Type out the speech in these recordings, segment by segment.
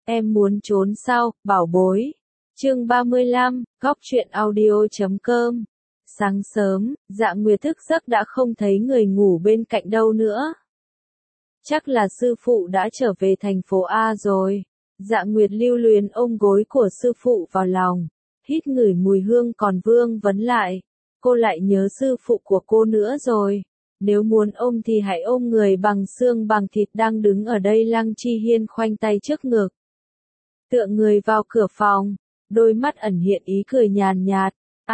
Em muốn trốn sao, bảo bối. Chương 35, góc truyện audio.com. Sáng sớm, Dạ Nguyệt thức giấc đã không thấy người ngủ bên cạnh đâu nữa. Chắc là sư phụ đã trở về thành phố A rồi. Dạ Nguyệt lưu luyến ôm gối của sư phụ vào lòng, hít ngửi mùi hương còn vương vấn lại. Cô lại nhớ sư phụ của cô nữa rồi. Nếu muốn ôm thì hãy ôm người bằng xương bằng thịt đang đứng ở đây. Lăng Chi Hiên khoanh tay trước ngực, tựa người vào cửa phòng, đôi mắt ẩn hiện ý cười nhàn nhạt.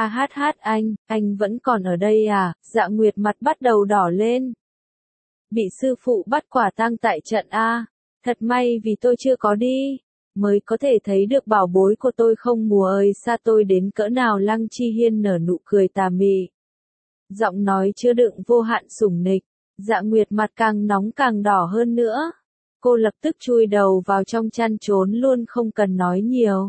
Anh vẫn còn ở đây à? Dạ Nguyệt mặt bắt đầu đỏ lên. Bị sư phụ bắt quả tang tại trận A. Thật may vì tôi chưa có đi, mới có thể thấy được bảo bối của tôi không mùa ơi xa tôi đến cỡ nào. Lăng Chi Hiên nở nụ cười tà mị, giọng nói chứa đựng vô hạn sủng nịch. Dạ Nguyệt mặt càng nóng càng đỏ hơn nữa. Cô lập tức chui đầu vào trong chăn trốn luôn không cần nói nhiều.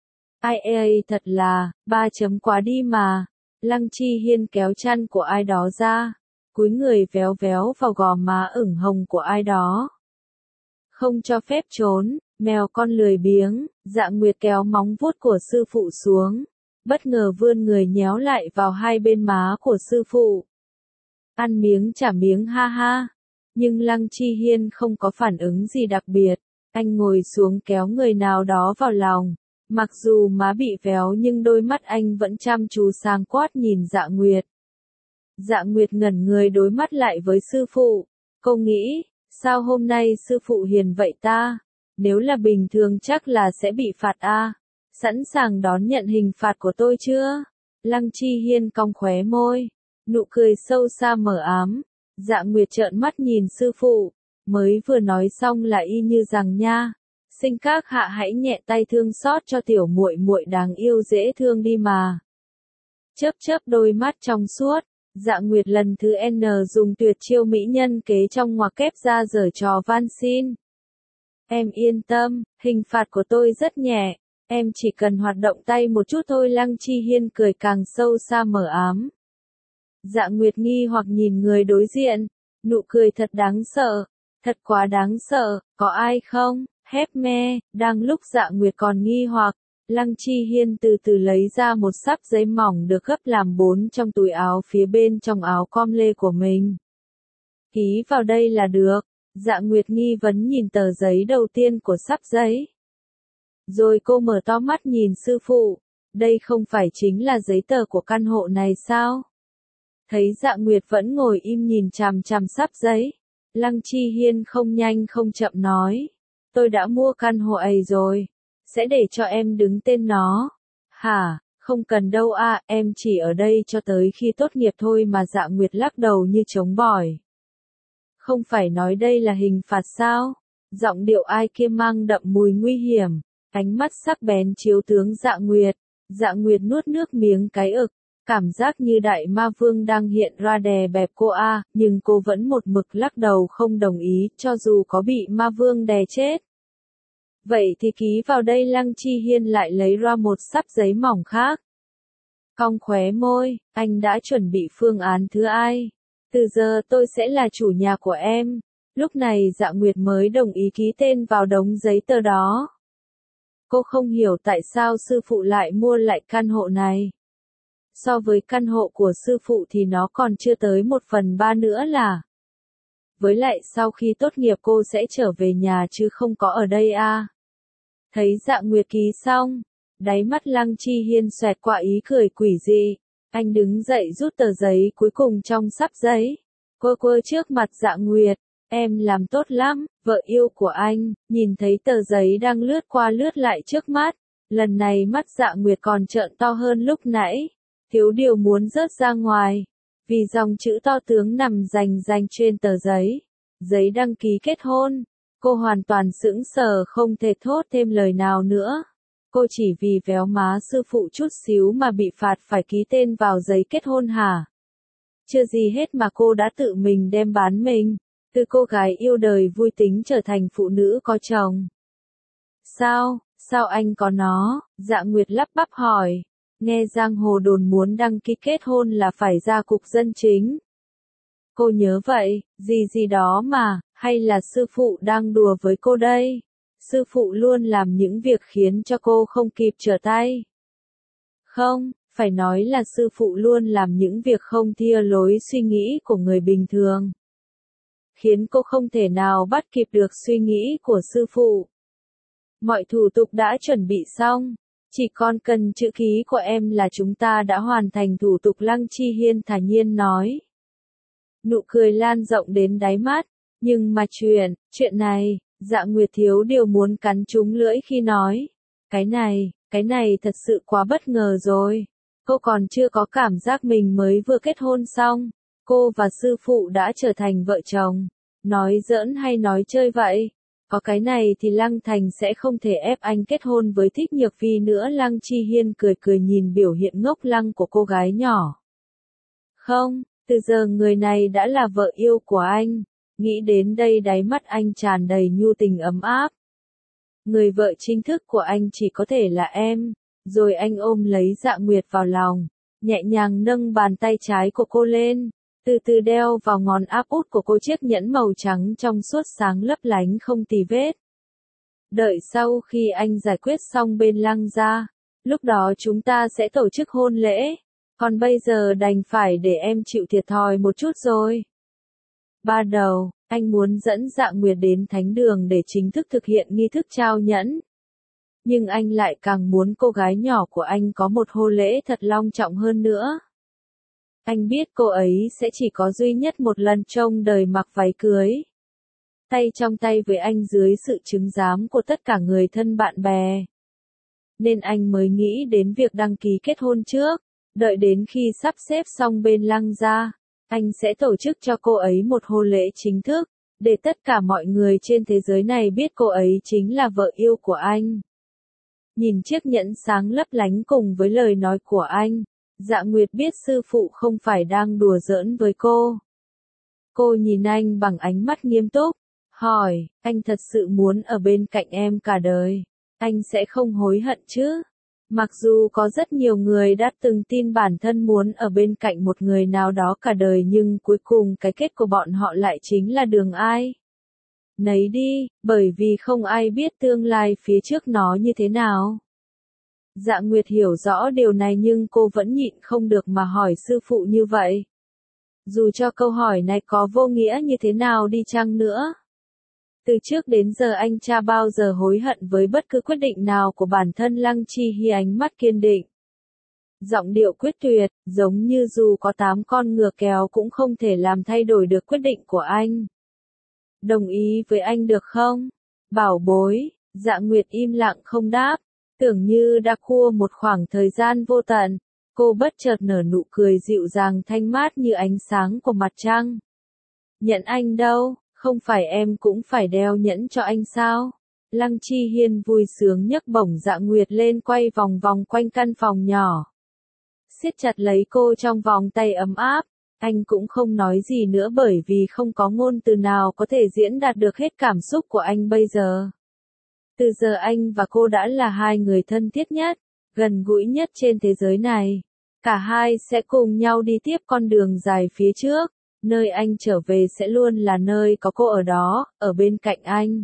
Ai thật là, quá đi mà. Lăng Chi Hiên kéo chăn của ai đó ra, cúi người véo véo vào gò má ửng hồng của ai đó. Không cho phép trốn, mèo con lười biếng. Dạ Nguyệt kéo móng vuốt của sư phụ xuống, bất ngờ vươn người nhéo lại vào hai bên má của sư phụ. Ăn miếng trả miếng ha ha. Nhưng Lăng Chi Hiên không có phản ứng gì đặc biệt. Anh ngồi xuống kéo người nào đó vào lòng. Mặc dù má bị véo nhưng đôi mắt anh vẫn chăm chú sáng quát nhìn Dạ Nguyệt. Dạ Nguyệt ngẩn người đối mắt lại với sư phụ. Cô nghĩ, sao hôm nay sư phụ hiền vậy ta? Nếu là bình thường chắc là sẽ bị phạt a. Sẵn sàng đón nhận hình phạt của tôi chưa? Lăng Chi Hiên cong khóe môi, nụ cười sâu xa mờ ám. Dạ Nguyệt trợn mắt nhìn sư phụ, mới vừa nói xong là y như rằng nha. Sinh các hạ hãy nhẹ tay thương xót cho tiểu muội muội đáng yêu dễ thương đi mà. Chớp chớp đôi mắt trong suốt, Dạ Nguyệt lần thứ N dùng tuyệt chiêu mỹ nhân kế trong ngoặc kép ra giở trò van xin. Em yên tâm, hình phạt của tôi rất nhẹ, em chỉ cần hoạt động tay một chút thôi. Lăng Chi Hiên cười càng sâu xa mờ ám. Dạ Nguyệt nghi hoặc nhìn người đối diện, nụ cười thật đáng sợ, thật quá đáng sợ, có ai không? Hép me. Đang lúc Dạ Nguyệt còn nghi hoặc, Lăng Chi Hiên từ từ lấy ra một xắp giấy mỏng được gấp làm 4 trong túi áo phía bên trong áo com lê của mình. Ký vào đây là được. Dạ Nguyệt nghi vấn nhìn tờ giấy đầu tiên của xắp giấy. Rồi cô mở to mắt nhìn sư phụ, đây không phải chính là giấy tờ của căn hộ này sao? Thấy Dạ Nguyệt vẫn ngồi im nhìn chằm chằm xắp giấy, Lăng Chi Hiên không nhanh không chậm nói. Tôi đã mua căn hộ ấy rồi, sẽ để cho em đứng tên nó. Hả, không cần đâu à, em chỉ ở đây cho tới khi tốt nghiệp thôi mà. Dạ Nguyệt lắc đầu như chống bỏi. Không phải nói đây là hình phạt sao? Giọng điệu ai kia mang đậm mùi nguy hiểm, ánh mắt sắc bén chiếu tướng Dạ Nguyệt. Dạ Nguyệt nuốt nước miếng cái ực, cảm giác như đại ma vương đang hiện ra đè bẹp cô a, nhưng cô vẫn một mực lắc đầu không đồng ý, cho dù có bị ma vương đè chết. Vậy thì ký vào đây. Lăng Chi Hiên lại lấy ra một xắp giấy mỏng khác. Cong khóe môi, anh đã chuẩn bị phương án thứ ai? Từ giờ tôi sẽ là chủ nhà của em. Lúc này Dạ Nguyệt mới đồng ý ký tên vào đống giấy tờ đó. Cô không hiểu tại sao sư phụ lại mua lại căn hộ này. So với căn hộ của sư phụ thì nó còn chưa tới 1/3 nữa là. Với lại sau khi tốt nghiệp cô sẽ trở về nhà chứ không có ở đây à. Thấy Dạ Nguyệt ký xong, đáy mắt Lăng Chi Hiên xoẹt qua ý cười quỷ dị. Anh đứng dậy rút tờ giấy cuối cùng trong xắp giấy. Quơ quơ trước mặt Dạ Nguyệt. Em làm tốt lắm, vợ yêu của anh. Nhìn thấy tờ giấy đang lướt qua lướt lại trước mắt. Lần này mắt Dạ Nguyệt còn trợn to hơn lúc nãy. Thiếu điều muốn rớt ra ngoài. Vì dòng chữ to tướng nằm rành rành trên tờ giấy. Giấy đăng ký kết hôn. Cô hoàn toàn sững sờ không thể thốt thêm lời nào nữa. Cô chỉ vì véo má sư phụ chút xíu mà bị phạt phải ký tên vào giấy kết hôn hả? Chưa gì hết mà cô đã tự mình đem bán mình, từ cô gái yêu đời vui tính trở thành phụ nữ có chồng. Sao anh có nó? Dạ Nguyệt lắp bắp hỏi. Nghe giang hồ đồn muốn đăng ký kết hôn là phải ra cục dân chính. Cô nhớ vậy, gì đó mà, hay là sư phụ đang đùa với cô đây? Sư phụ luôn làm những việc khiến cho cô không kịp trở tay. Không, phải nói là sư phụ luôn làm những việc không theo lối suy nghĩ của người bình thường. Khiến cô không thể nào bắt kịp được suy nghĩ của sư phụ. Mọi thủ tục đã chuẩn bị xong. Chỉ còn cần chữ ký của em là chúng ta đã hoàn thành thủ tục, Lăng Chi Hiên thản nhiên nói. Nụ cười lan rộng đến đáy mắt. Nhưng mà chuyện này, Dạ Nguyệt thiếu điều muốn cắn trúng lưỡi khi nói. Cái này thật sự quá bất ngờ rồi. Cô còn chưa có cảm giác mình mới vừa kết hôn xong. Cô và sư phụ đã trở thành vợ chồng. Nói giỡn hay nói chơi vậy? Có cái này thì Lăng Thành sẽ không thể ép anh kết hôn với Thích Nhược Phi nữa. Lăng Chi Hiên cười cười nhìn biểu hiện ngốc lăng của cô gái nhỏ. Không, từ giờ người này đã là vợ yêu của anh. Nghĩ đến đây đáy mắt anh tràn đầy nhu tình ấm áp. Người vợ chính thức của anh chỉ có thể là em. Rồi anh ôm lấy Dạ Nguyệt vào lòng, nhẹ nhàng nâng bàn tay trái của cô lên, từ từ đeo vào ngón áp út của cô chiếc nhẫn màu trắng trong suốt sáng lấp lánh không tì vết. Đợi sau khi anh giải quyết xong bên Lăng gia, lúc đó chúng ta sẽ tổ chức hôn lễ. Còn bây giờ đành phải để em chịu thiệt thòi một chút rồi. Ban đầu, anh muốn dẫn Dạ Nguyệt đến thánh đường để chính thức thực hiện nghi thức trao nhẫn. Nhưng anh lại càng muốn cô gái nhỏ của anh có một hôn lễ thật long trọng hơn nữa. Anh biết cô ấy sẽ chỉ có duy nhất một lần trong đời mặc váy cưới. Tay trong tay với anh dưới sự chứng giám của tất cả người thân bạn bè. Nên anh mới nghĩ đến việc đăng ký kết hôn trước. Đợi đến khi sắp xếp xong bên Lăng gia, anh sẽ tổ chức cho cô ấy một hôn lễ chính thức, để tất cả mọi người trên thế giới này biết cô ấy chính là vợ yêu của anh. Nhìn chiếc nhẫn sáng lấp lánh cùng với lời nói của anh, Dạ Nguyệt biết sư phụ không phải đang đùa giỡn với cô. Cô nhìn anh bằng ánh mắt nghiêm túc, hỏi, anh thật sự muốn ở bên cạnh em cả đời, anh sẽ không hối hận chứ? Mặc dù có rất nhiều người đã từng tin bản thân muốn ở bên cạnh một người nào đó cả đời nhưng cuối cùng cái kết của bọn họ lại chính là đường ai nấy đi, bởi vì không ai biết tương lai phía trước nó như thế nào. Dạ Nguyệt hiểu rõ điều này nhưng cô vẫn nhịn không được mà hỏi sư phụ như vậy. Dù cho câu hỏi này có vô nghĩa như thế nào đi chăng nữa. Từ trước đến giờ anh cha bao giờ hối hận với bất cứ quyết định nào của bản thân. Lăng Chi Hi ánh mắt kiên định. Giọng điệu quyết tuyệt, giống như dù có 8 con ngựa kéo cũng không thể làm thay đổi được quyết định của anh. Đồng ý với anh được không? Bảo bối, Dạ Nguyệt im lặng không đáp, tưởng như đã qua một khoảng thời gian vô tận, cô bất chợt nở nụ cười dịu dàng thanh mát như ánh sáng của mặt trăng. Nhẫn anh đâu, không phải em cũng phải đeo nhẫn cho anh sao? Lăng Chi Hiên vui sướng nhấc bổng Dạ Nguyệt lên quay vòng vòng quanh căn phòng nhỏ. Siết chặt lấy cô trong vòng tay ấm áp. Anh cũng không nói gì nữa bởi vì không có ngôn từ nào có thể diễn đạt được hết cảm xúc của anh bây giờ. Từ giờ anh và cô đã là hai người thân thiết nhất, gần gũi nhất trên thế giới này. Cả hai sẽ cùng nhau đi tiếp con đường dài phía trước, nơi anh trở về sẽ luôn là nơi có cô ở đó, ở bên cạnh anh.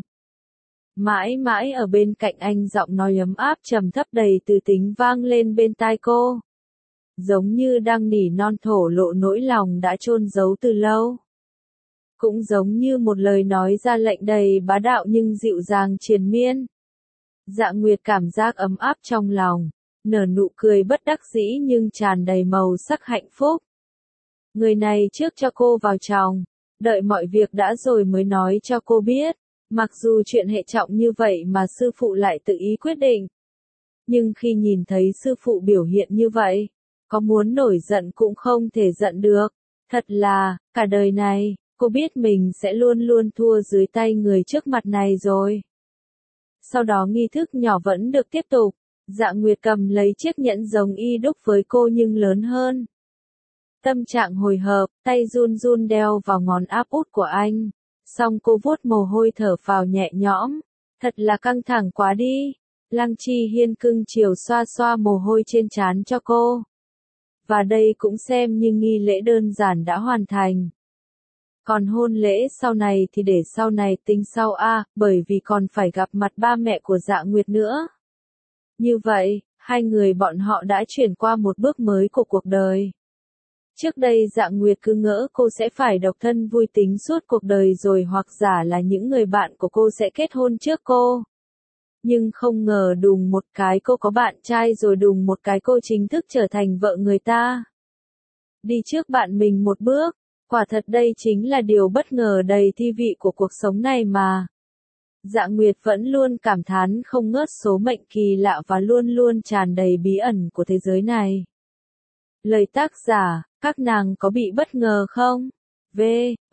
Mãi mãi ở bên cạnh anh. Giọng nói ấm áp trầm thấp đầy từ tính vang lên bên tai cô. Giống như đang nỉ non thổ lộ nỗi lòng đã chôn giấu từ lâu. Cũng giống như một lời nói ra lệnh đầy bá đạo nhưng dịu dàng triền miên. Dạ Nguyệt cảm giác ấm áp trong lòng, nở nụ cười bất đắc dĩ nhưng tràn đầy màu sắc hạnh phúc. Người này trước cho cô vào chồng, đợi mọi việc đã rồi mới nói cho cô biết, mặc dù chuyện hệ trọng như vậy mà sư phụ lại tự ý quyết định. Nhưng khi nhìn thấy sư phụ biểu hiện như vậy, có muốn nổi giận cũng không thể giận được. Thật là, cả đời này, cô biết mình sẽ luôn luôn thua dưới tay người trước mặt này rồi. Sau đó nghi thức nhỏ vẫn được tiếp tục. Dạ Nguyệt cầm lấy chiếc nhẫn giống y đúc với cô nhưng lớn hơn. Tâm trạng hồi hộp, tay run run đeo vào ngón áp út của anh. Xong cô vuốt mồ hôi thở phào nhẹ nhõm. Thật là căng thẳng quá đi. Lăng Chi Hiên cưng chiều xoa xoa mồ hôi trên trán cho cô. Và đây cũng xem như nghi lễ đơn giản đã hoàn thành. Còn hôn lễ sau này thì để sau này tính sau a, bởi vì còn phải gặp mặt ba mẹ của Dạ Nguyệt nữa. Như vậy, hai người bọn họ đã chuyển qua một bước mới của cuộc đời. Trước đây Dạ Nguyệt cứ ngỡ cô sẽ phải độc thân vui tính suốt cuộc đời rồi hoặc giả là những người bạn của cô sẽ kết hôn trước cô. Nhưng không ngờ đùng một cái cô có bạn trai rồi đùng một cái cô chính thức trở thành vợ người ta. Đi trước bạn mình một bước, quả thật đây chính là điều bất ngờ đầy thi vị của cuộc sống này mà. Dạ Nguyệt vẫn luôn cảm thán không ngớt số mệnh kỳ lạ và luôn luôn tràn đầy bí ẩn của thế giới này. Lời tác giả, các nàng có bị bất ngờ không? V,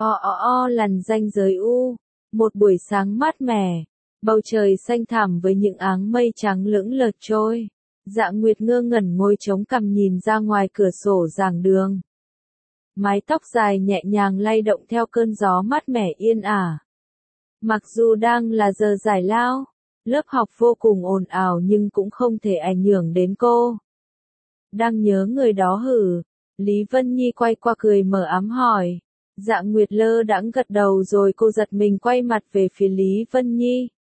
lằn ranh giới u. Một buổi sáng mát mẻ, bầu trời xanh thẳm với những áng mây trắng lững lờ trôi. Dạ Nguyệt ngơ ngẩn ngồi chống cằm nhìn ra ngoài cửa sổ giảng đường. Mái tóc dài nhẹ nhàng lay động theo cơn gió mát mẻ yên ả. Mặc dù đang là giờ giải lao, lớp học vô cùng ồn ào nhưng cũng không thể ảnh hưởng đến cô. Đang nhớ người đó hử? Lý Vân Nhi quay qua cười mở ám hỏi. Dạ Nguyệt lơ đãng gật đầu rồi cô giật mình quay mặt về phía Lý Vân Nhi.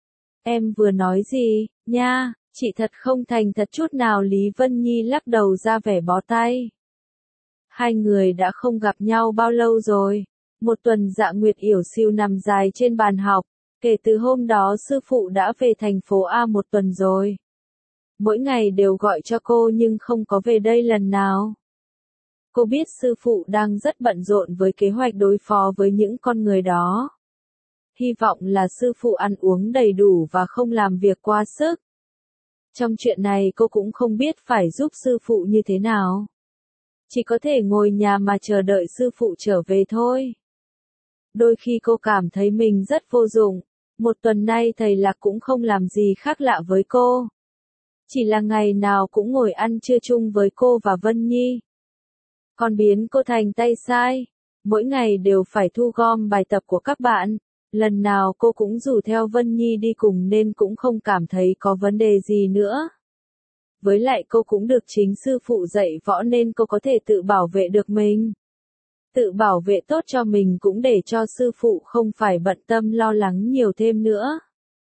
Em vừa nói gì, nha, chị thật không thành thật chút nào. Lý Vân Nhi lắc đầu ra vẻ bó tay. Hai người đã không gặp nhau bao lâu rồi. Một tuần Dạ Nguyệt ỉu xìu nằm dài trên bàn học. Kể từ hôm đó sư phụ đã về thành phố A một tuần rồi. Mỗi ngày đều gọi cho cô nhưng không có về đây lần nào. Cô biết sư phụ đang rất bận rộn với kế hoạch đối phó với những con người đó. Hy vọng là sư phụ ăn uống đầy đủ và không làm việc quá sức. Trong chuyện này cô cũng không biết phải giúp sư phụ như thế nào. Chỉ có thể ngồi nhà mà chờ đợi sư phụ trở về thôi. Đôi khi cô cảm thấy mình rất vô dụng. Một tuần nay thầy Lạc cũng không làm gì khác lạ với cô. Chỉ là ngày nào cũng ngồi ăn trưa chung với cô và Vân Nhi. Còn biến cô thành tay sai. Mỗi ngày đều phải thu gom bài tập của các bạn. Lần nào cô cũng rủ theo Vân Nhi đi cùng nên cũng không cảm thấy có vấn đề gì nữa. Với lại cô cũng được chính sư phụ dạy võ nên cô có thể tự bảo vệ được mình. Tự bảo vệ tốt cho mình cũng để cho sư phụ không phải bận tâm lo lắng nhiều thêm nữa.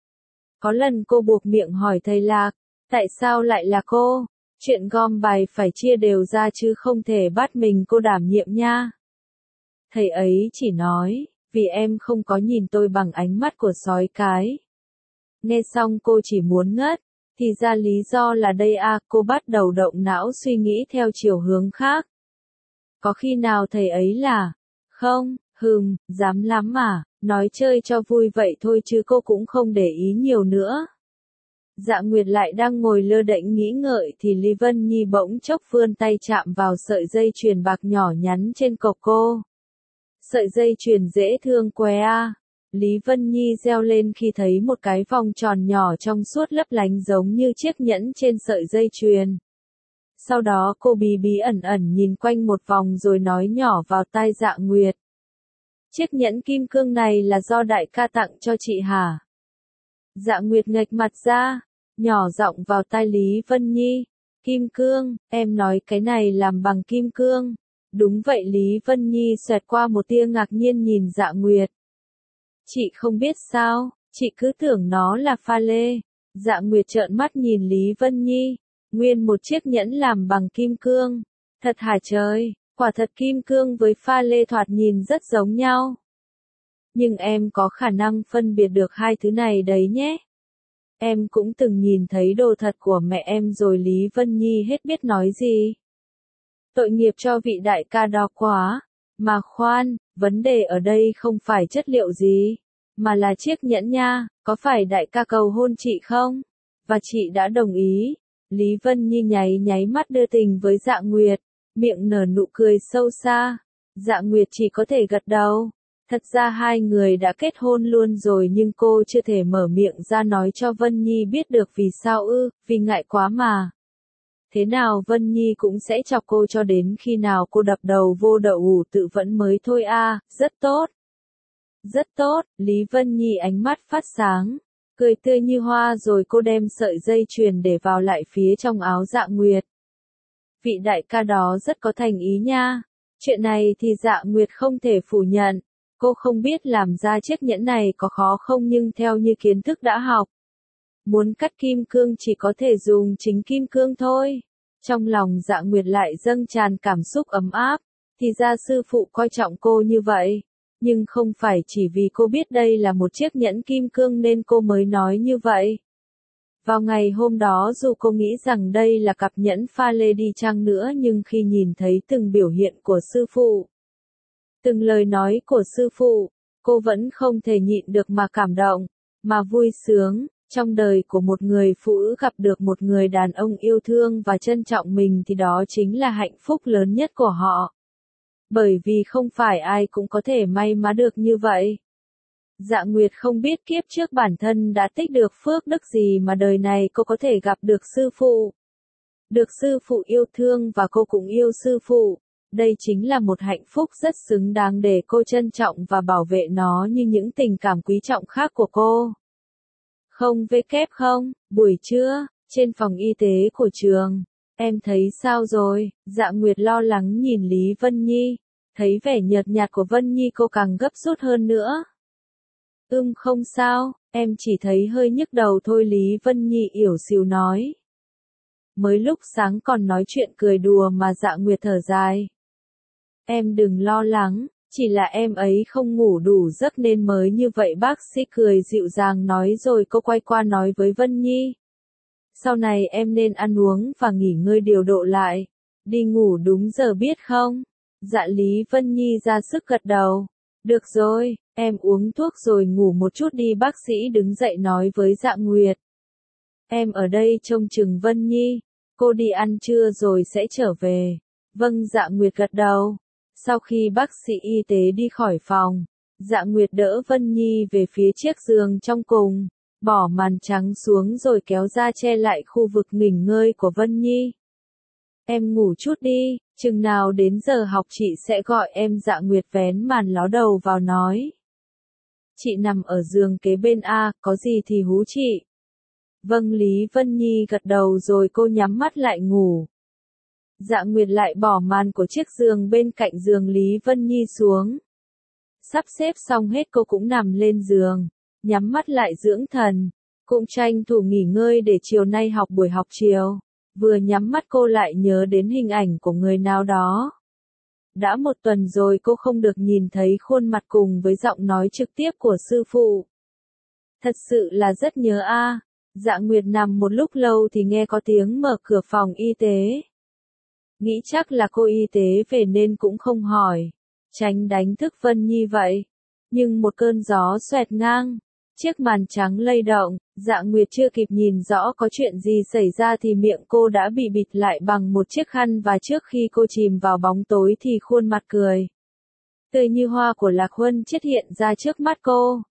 Có lần cô buộc miệng hỏi thầy Lạc, tại sao lại là cô? Chuyện gom bài phải chia đều ra chứ không thể bắt mình cô đảm nhiệm nha. Thầy ấy chỉ nói, vì em không có nhìn tôi bằng ánh mắt của sói cái. Nghe xong cô chỉ muốn ngất, thì ra lý do là đây à, cô bắt đầu động não suy nghĩ theo chiều hướng khác. Có khi nào thầy ấy là, không, dám lắm mà, nói chơi cho vui vậy thôi chứ cô cũng không để ý nhiều nữa. Dạ Nguyệt lại đang ngồi lơ đễnh nghĩ ngợi thì Lý Vân Nhi bỗng chốc vươn tay chạm vào sợi dây chuyền bạc nhỏ nhắn trên cổ cô. Sợi dây chuyền dễ thương quá à. Lý Vân Nhi reo lên khi thấy một cái vòng tròn nhỏ trong suốt lấp lánh giống như chiếc nhẫn trên sợi dây chuyền. Sau đó cô bí bí ẩn ẩn nhìn quanh một vòng rồi nói nhỏ vào tai Dạ Nguyệt. Chiếc nhẫn kim cương này là do đại ca tặng cho chị hả? Dạ Nguyệt nghệch mặt ra, nhỏ giọng vào tai Lý Vân Nhi. Kim cương, em nói cái này làm bằng kim cương. Đúng vậy. Lý Vân Nhi xoẹt qua một tia ngạc nhiên nhìn Dạ Nguyệt. Chị không biết sao, chị cứ tưởng nó là pha lê. Dạ Nguyệt trợn mắt nhìn Lý Vân Nhi. Nguyên một chiếc nhẫn làm bằng kim cương. Thật hả trời, quả thật kim cương với pha lê thoạt nhìn rất giống nhau. Nhưng em có khả năng phân biệt được hai thứ này đấy nhé. Em cũng từng nhìn thấy đồ thật của mẹ em rồi. Lý Vân Nhi hết biết nói gì. Tội nghiệp cho vị đại ca đó quá. Mà khoan, vấn đề ở đây không phải chất liệu gì, mà là chiếc nhẫn nha. Có phải đại ca cầu hôn chị không? Và chị đã đồng ý. Lý Vân Nhi nháy mắt đưa tình với Dạ Nguyệt, miệng nở nụ cười sâu xa. Dạ Nguyệt chỉ có thể gật đầu. Thật ra hai người đã kết hôn luôn rồi nhưng cô chưa thể mở miệng ra nói cho Vân Nhi biết được vì sao vì ngại quá mà. Thế nào Vân Nhi cũng sẽ chọc cô cho đến khi nào cô đập đầu vô đậu hũ tự vẫn mới thôi à. Rất tốt. Rất tốt. Lý Vân Nhi ánh mắt phát sáng, cười tươi như hoa rồi cô đem sợi dây chuyền để vào lại phía trong áo Dạ Nguyệt. Vị đại ca đó rất có thành ý nha. Chuyện này thì Dạ Nguyệt không thể phủ nhận. Cô không biết làm ra chiếc nhẫn này có khó không, nhưng theo như kiến thức đã học, muốn cắt kim cương chỉ có thể dùng chính kim cương thôi. Trong lòng Dạ Nguyệt lại dâng tràn cảm xúc ấm áp, thì ra sư phụ coi trọng cô như vậy. Nhưng không phải chỉ vì cô biết đây là một chiếc nhẫn kim cương nên cô mới nói như vậy. Vào ngày hôm đó dù cô nghĩ rằng đây là cặp nhẫn pha lê đi chăng nữa, nhưng khi nhìn thấy từng biểu hiện của sư phụ, từng lời nói của sư phụ, cô vẫn không thể nhịn được mà cảm động, mà vui sướng. Trong đời của một người phụ nữ gặp được một người đàn ông yêu thương và trân trọng mình thì đó chính là hạnh phúc lớn nhất của họ. Bởi vì không phải ai cũng có thể may mắn được như vậy. Dạ Nguyệt không biết kiếp trước bản thân đã tích được phước đức gì mà đời này cô có thể gặp được sư phụ. Được sư phụ yêu thương và cô cũng yêu sư phụ. Đây chính là một hạnh phúc rất xứng đáng để cô trân trọng và bảo vệ nó như những tình cảm quý trọng khác của cô. Không, buổi trưa, trên phòng y tế của trường, em thấy sao rồi? Dạ Nguyệt lo lắng nhìn Lý Vân Nhi, thấy vẻ nhợt nhạt của Vân Nhi cô càng gấp rút hơn nữa. Không sao, em chỉ thấy hơi nhức đầu thôi, Lý Vân Nhi ỉu xìu nói. Mới lúc sáng còn nói chuyện cười đùa mà Dạ Nguyệt thở dài. Em đừng lo lắng, chỉ là em ấy không ngủ đủ giấc nên mới như vậy, bác sĩ cười dịu dàng nói rồi cô quay qua nói với Vân Nhi. Sau này em nên ăn uống và nghỉ ngơi điều độ lại, đi ngủ đúng giờ biết không? Dạ Lý Vân Nhi ra sức gật đầu. Được rồi, em uống thuốc rồi ngủ một chút đi, bác sĩ đứng dậy nói với Dạ Nguyệt. Em ở đây trông chừng Vân Nhi, cô đi ăn trưa rồi sẽ trở về. Vâng, Dạ Nguyệt gật đầu. Sau khi bác sĩ y tế đi khỏi phòng, Dạ Nguyệt đỡ Vân Nhi về phía chiếc giường trong cùng, bỏ màn trắng xuống rồi kéo ra che lại khu vực nghỉ ngơi của Vân Nhi. Em ngủ chút đi, chừng nào đến giờ học chị sẽ gọi em. Dạ Nguyệt vén màn ló đầu vào nói. Chị nằm ở giường kế bên a, có gì thì hú chị. Vâng, Lý Vân Nhi gật đầu rồi cô nhắm mắt lại ngủ. Dạ Nguyệt lại bỏ màn của chiếc giường bên cạnh giường Lý Vân Nhi xuống. Sắp xếp xong hết cô cũng nằm lên giường, nhắm mắt lại dưỡng thần, cũng tranh thủ nghỉ ngơi để chiều nay học buổi học chiều. Vừa nhắm mắt cô lại nhớ đến hình ảnh của người nào đó. Đã một tuần rồi cô không được nhìn thấy khuôn mặt cùng với giọng nói trực tiếp của sư phụ. Thật sự là rất nhớ a. Dạ Nguyệt nằm một lúc lâu thì nghe có tiếng mở cửa phòng y tế. Nghĩ chắc là cô y tế về nên cũng không hỏi, tránh đánh thức Vân Nhi vậy. Nhưng một cơn gió xoẹt ngang, chiếc màn trắng lay động, Dạ Nguyệt chưa kịp nhìn rõ có chuyện gì xảy ra thì miệng cô đã bị bịt lại bằng một chiếc khăn, và trước khi cô chìm vào bóng tối thì khuôn mặt cười tươi như hoa của Lạc Huân Chiết hiện ra trước mắt cô.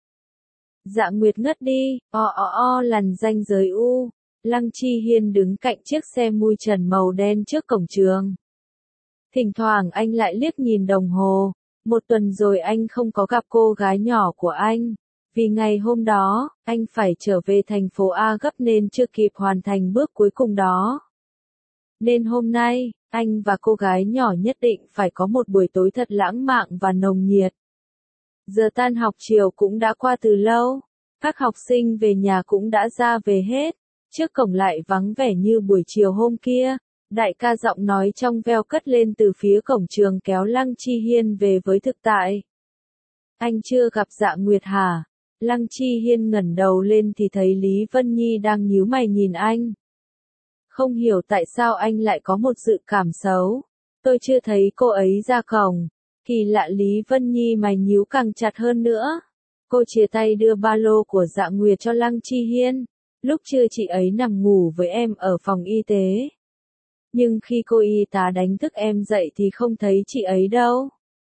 Dạ Nguyệt ngất đi, lằn ranh giới u. Lăng Chi Hiên đứng cạnh chiếc xe mui trần màu đen trước cổng trường. Thỉnh thoảng anh lại liếc nhìn đồng hồ, một tuần rồi anh không có gặp cô gái nhỏ của anh. Vì ngày hôm đó, anh phải trở về thành phố A gấp nên chưa kịp hoàn thành bước cuối cùng đó. Nên hôm nay, anh và cô gái nhỏ nhất định phải có một buổi tối thật lãng mạn và nồng nhiệt. Giờ tan học chiều cũng đã qua từ lâu, các học sinh về nhà cũng đã ra về hết. Trước cổng lại vắng vẻ như buổi chiều hôm kia, đại ca giọng nói trong veo cất lên từ phía cổng trường kéo Lăng Chi Hiên về với thực tại. Anh chưa gặp Dạ Nguyệt hả? Lăng Chi Hiên ngẩng đầu lên thì thấy Lý Vân Nhi đang nhíu mày nhìn anh. Không hiểu tại sao anh lại có một dự cảm xấu. Tôi chưa thấy cô ấy ra cổng. Kỳ lạ, Lý Vân Nhi mày nhíu càng chặt hơn nữa. Cô chia tay đưa ba lô của Dạ Nguyệt cho Lăng Chi Hiên. Lúc trưa chị ấy nằm ngủ với em ở phòng y tế. Nhưng khi cô y tá đánh thức em dậy thì không thấy chị ấy đâu.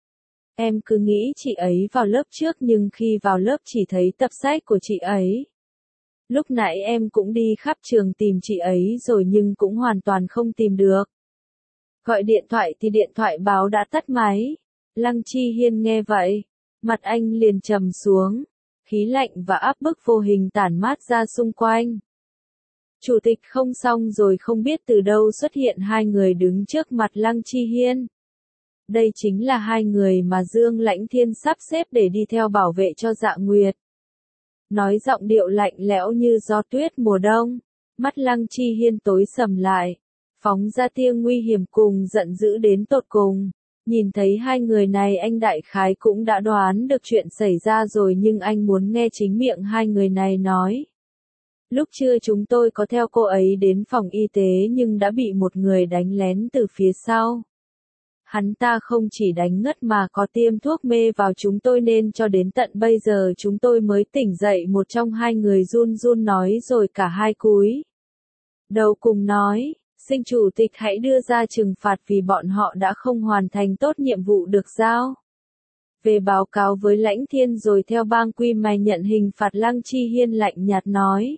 Em cứ nghĩ chị ấy vào lớp trước nhưng khi vào lớp chỉ thấy tập sách của chị ấy. Lúc nãy em cũng đi khắp trường tìm chị ấy rồi nhưng cũng hoàn toàn không tìm được. Gọi điện thoại thì điện thoại báo đã tắt máy. Lăng Chi Hiên nghe vậy, mặt anh liền trầm xuống. Khí lạnh và áp bức vô hình tản mát ra xung quanh. Chủ tịch không xong rồi, không biết từ đâu xuất hiện hai người đứng trước mặt Lăng Chi Hiên. Đây chính là hai người mà Dương Lãnh Thiên sắp xếp để đi theo bảo vệ cho Dạ Nguyệt. Nói giọng điệu lạnh lẽo như gió tuyết mùa đông, mắt Lăng Chi Hiên tối sầm lại, phóng ra tia nguy hiểm cùng giận dữ đến tột cùng. Nhìn thấy hai người này anh đại khái cũng đã đoán được chuyện xảy ra rồi nhưng anh muốn nghe chính miệng hai người này nói. Lúc trưa chúng tôi có theo cô ấy đến phòng y tế nhưng đã bị một người đánh lén từ phía sau. Hắn ta không chỉ đánh ngất mà có tiêm thuốc mê vào chúng tôi nên cho đến tận bây giờ chúng tôi mới tỉnh dậy. Một trong hai người run run nói rồi cả hai cúi đầu cùng nói, xin chủ tịch hãy đưa ra trừng phạt vì bọn họ đã không hoàn thành tốt nhiệm vụ được giao. Về báo cáo với Lãnh Thiên rồi theo bang quy mày nhận hình phạt. Lăng Chi Hiên lạnh nhạt nói.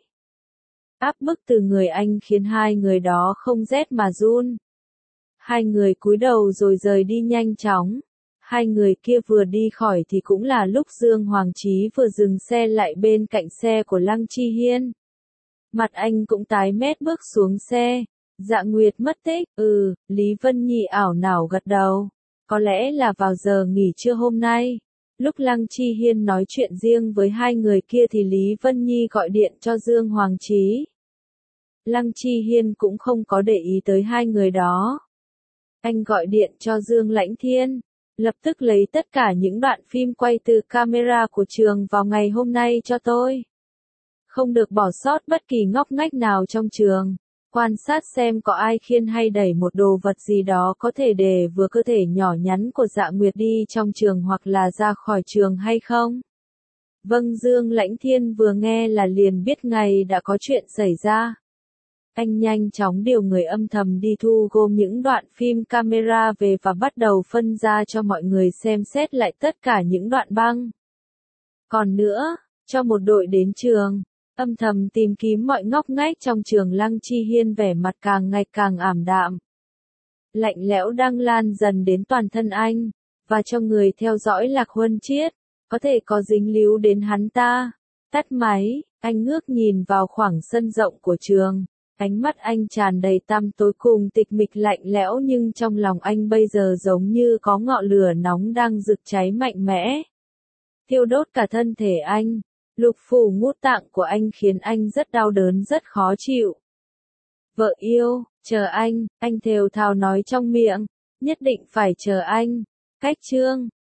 Áp bức từ người anh khiến hai người đó không rét mà run. Hai người cúi đầu rồi rời đi nhanh chóng. Hai người kia vừa đi khỏi thì cũng là lúc Dương Hoàng Chí vừa dừng xe lại bên cạnh xe của Lăng Chi Hiên. Mặt anh cũng tái mét bước xuống xe. Dạ Nguyệt mất tích, Lý Vân Nhi ảo não gật đầu. Có lẽ là vào giờ nghỉ trưa hôm nay. Lúc Lăng Chi Hiên nói chuyện riêng với hai người kia thì Lý Vân Nhi gọi điện cho Dương Hoàng Chí. Lăng Chi Hiên cũng không có để ý tới hai người đó. Anh gọi điện cho Dương Lãnh Thiên, lập tức lấy tất cả những đoạn phim quay từ camera của trường vào ngày hôm nay cho tôi. Không được bỏ sót bất kỳ ngóc ngách nào trong trường. Quan sát xem có ai khiêng hay đẩy một đồ vật gì đó có thể để vừa cơ thể nhỏ nhắn của Dạ Nguyệt đi trong trường hoặc là ra khỏi trường hay không. Vâng, Dương Lãnh Thiên vừa nghe là liền biết ngày đã có chuyện xảy ra. Anh nhanh chóng điều người âm thầm đi thu gom những đoạn phim camera về và bắt đầu phân ra cho mọi người xem xét lại tất cả những đoạn băng. Còn nữa, cho một đội đến trường, âm thầm tìm kiếm mọi ngóc ngách trong trường. Lăng Chi Hiên vẻ mặt càng ngày càng ảm đạm. Lạnh lẽo đang lan dần đến toàn thân anh, và cho người theo dõi Lạc Huân Chiết, có thể có dính líu đến hắn ta. Tắt máy, anh ngước nhìn vào khoảng sân rộng của trường. Ánh mắt anh tràn đầy tăm tối cùng tịch mịch lạnh lẽo nhưng trong lòng anh bây giờ giống như có ngọn lửa nóng đang rực cháy mạnh mẽ. Thiêu đốt cả thân thể anh. Lục phủ ngũ tạng của anh khiến anh rất đau đớn rất khó chịu. Vợ yêu, chờ anh thều thào nói trong miệng, nhất định phải chờ anh. Cách chương